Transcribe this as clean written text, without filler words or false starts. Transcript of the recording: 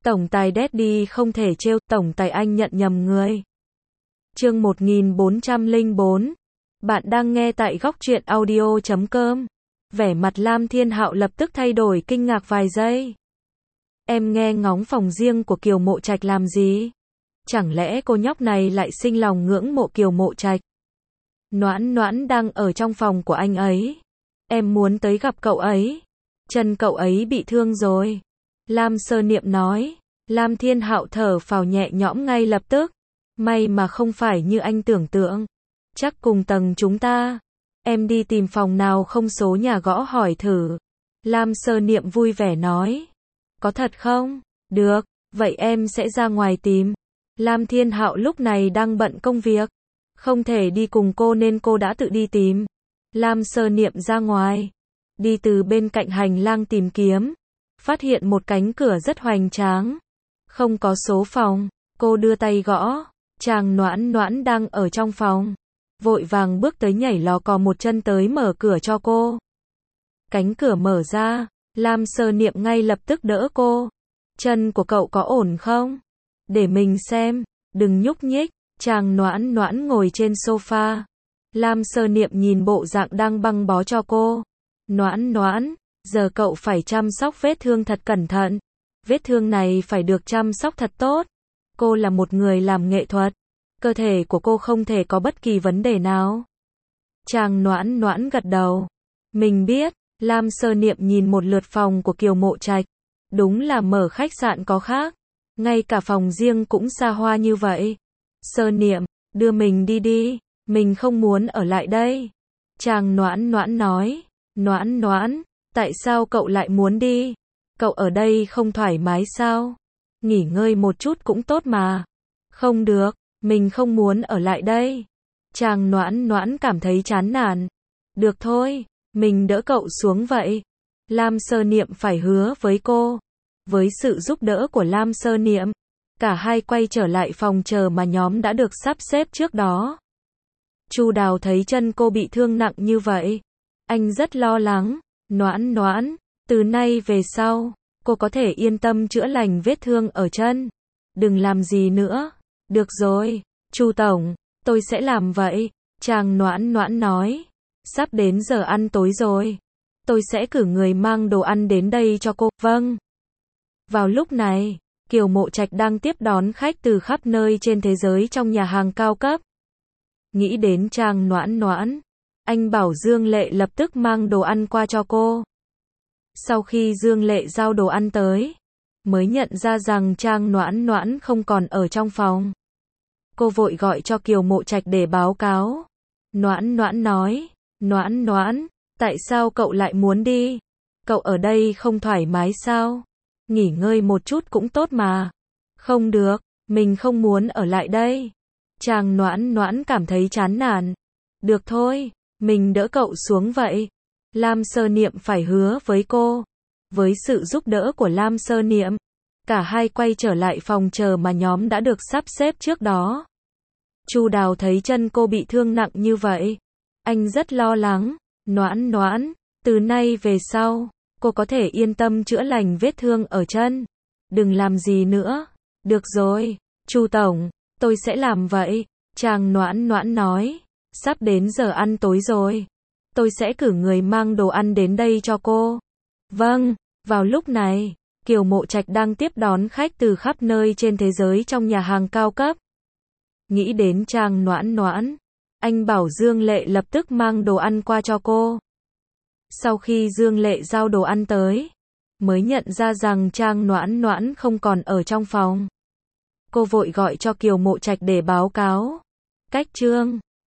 Tổng tài Daddy không thể trêu, tổng tài anh nhận nhầm người. Chương 1404. Bạn đang nghe tại góc truyện audio.com. Vẻ mặt Lam Thiên Hạo lập tức thay đổi kinh ngạc vài giây. Em nghe ngóng phòng riêng của Kiều Mộ Trạch làm gì? Chẳng lẽ cô nhóc này lại sinh lòng ngưỡng mộ Kiều Mộ Trạch? Noãn Noãn đang ở trong phòng của anh ấy. Em muốn tới gặp cậu ấy. Chân cậu ấy bị thương rồi. Lam Sơ Niệm nói. Lam Thiên Hạo thở phào nhẹ nhõm ngay lập tức. May mà không phải như anh tưởng tượng. Chắc cùng tầng chúng ta. Em đi tìm phòng nào không số nhà gõ hỏi thử. Lam Sơ Niệm vui vẻ nói. Có thật không? Được, vậy em sẽ ra ngoài tìm. Lam Thiên Hạo lúc này đang bận công việc. Không thể đi cùng cô nên cô đã tự đi tìm. Lam Sơ Niệm ra ngoài. Đi từ bên cạnh hành lang tìm kiếm. Phát hiện một cánh cửa rất hoành tráng. Không có số phòng. Cô đưa tay gõ. Chàng Noãn Noãn đang ở trong phòng. Vội vàng bước tới nhảy lò cò một chân tới mở cửa cho cô. Cánh cửa mở ra. Lam Sơ Niệm ngay lập tức đỡ cô. Chân của cậu có ổn không? Để mình xem. Đừng nhúc nhích. Chàng Noãn Noãn ngồi trên sofa. Lam Sơ Niệm nhìn bộ dạng đang băng bó cho cô. Noãn Noãn, giờ cậu phải chăm sóc vết thương thật cẩn thận. Vết thương này phải được chăm sóc thật tốt. Cô là một người làm nghệ thuật. Cơ thể của cô không thể có bất kỳ vấn đề nào. Chàng Noãn Noãn gật đầu. Mình biết. Lam Sơ Niệm nhìn một lượt phòng của Kiều Mộ Trạch. Đúng là mở khách sạn có khác. Ngay cả phòng riêng cũng xa hoa như vậy. Sơ Niệm, đưa mình đi đi. Mình không muốn ở lại đây. Chàng Noãn Noãn nói. Noãn Noãn, tại sao cậu lại muốn đi? Cậu ở đây không thoải mái sao? Nghỉ ngơi một chút cũng tốt mà. Không được, mình không muốn ở lại đây. Chàng Noãn Noãn cảm thấy chán nản. Được thôi, mình đỡ cậu xuống vậy. Lam Sơ Niệm phải hứa với cô. Với sự giúp đỡ của Lam Sơ Niệm, cả hai quay trở lại phòng chờ mà nhóm đã được sắp xếp trước đó. Chu Đào thấy chân cô bị thương nặng như vậy. Anh rất lo lắng. Noãn Noãn, từ nay về sau, cô có thể yên tâm chữa lành vết thương ở chân. Đừng làm gì nữa. Được rồi, Chu Tổng, tôi sẽ làm vậy. Chàng Noãn Noãn nói. Sắp đến giờ ăn tối rồi. Tôi sẽ cử người mang đồ ăn đến đây cho cô. Vâng. Vào lúc này, Kiều Mộ Trạch đang tiếp đón khách từ khắp nơi trên thế giới trong nhà hàng cao cấp. Nghĩ đến chàng Noãn Noãn, anh bảo Dương Lệ lập tức mang đồ ăn qua cho cô. Sau khi Dương Lệ giao đồ ăn tới, mới nhận ra rằng chàng Noãn Noãn không còn ở trong phòng. Cô vội gọi cho Kiều Mộ Trạch để báo cáo. Noãn Noãn nói. Noãn Noãn, tại sao cậu lại muốn đi? Cậu ở đây không thoải mái sao? Nghỉ ngơi một chút cũng tốt mà. Không được, mình không muốn ở lại đây. Chàng Noãn Noãn cảm thấy chán nản. Được thôi, mình đỡ cậu xuống vậy. Lam Sơ Niệm phải hứa với cô. Với sự giúp đỡ của Lam Sơ Niệm, cả hai quay trở lại phòng chờ mà nhóm đã được sắp xếp trước đó. Chu Đào thấy chân cô bị thương nặng như vậy. Anh rất lo lắng. Noãn Noãn, từ nay về sau, cô có thể yên tâm chữa lành vết thương ở chân. Đừng làm gì nữa. Được rồi, Chu Tổng, tôi sẽ làm vậy. Chàng Noãn Noãn nói. Sắp đến giờ ăn tối rồi. Tôi sẽ cử người mang đồ ăn đến đây cho cô. Vâng. Vào lúc này, Kiều Mộ Trạch đang tiếp đón khách từ khắp nơi trên thế giới trong nhà hàng cao cấp. Nghĩ đến chàng Noãn Noãn, anh bảo Dương Lệ lập tức mang đồ ăn qua cho cô. Sau khi Dương Lệ giao đồ ăn tới, mới nhận ra rằng chàng Noãn Noãn không còn ở trong phòng. Cô vội gọi cho Kiều Mộ Trạch để báo cáo. Cách chương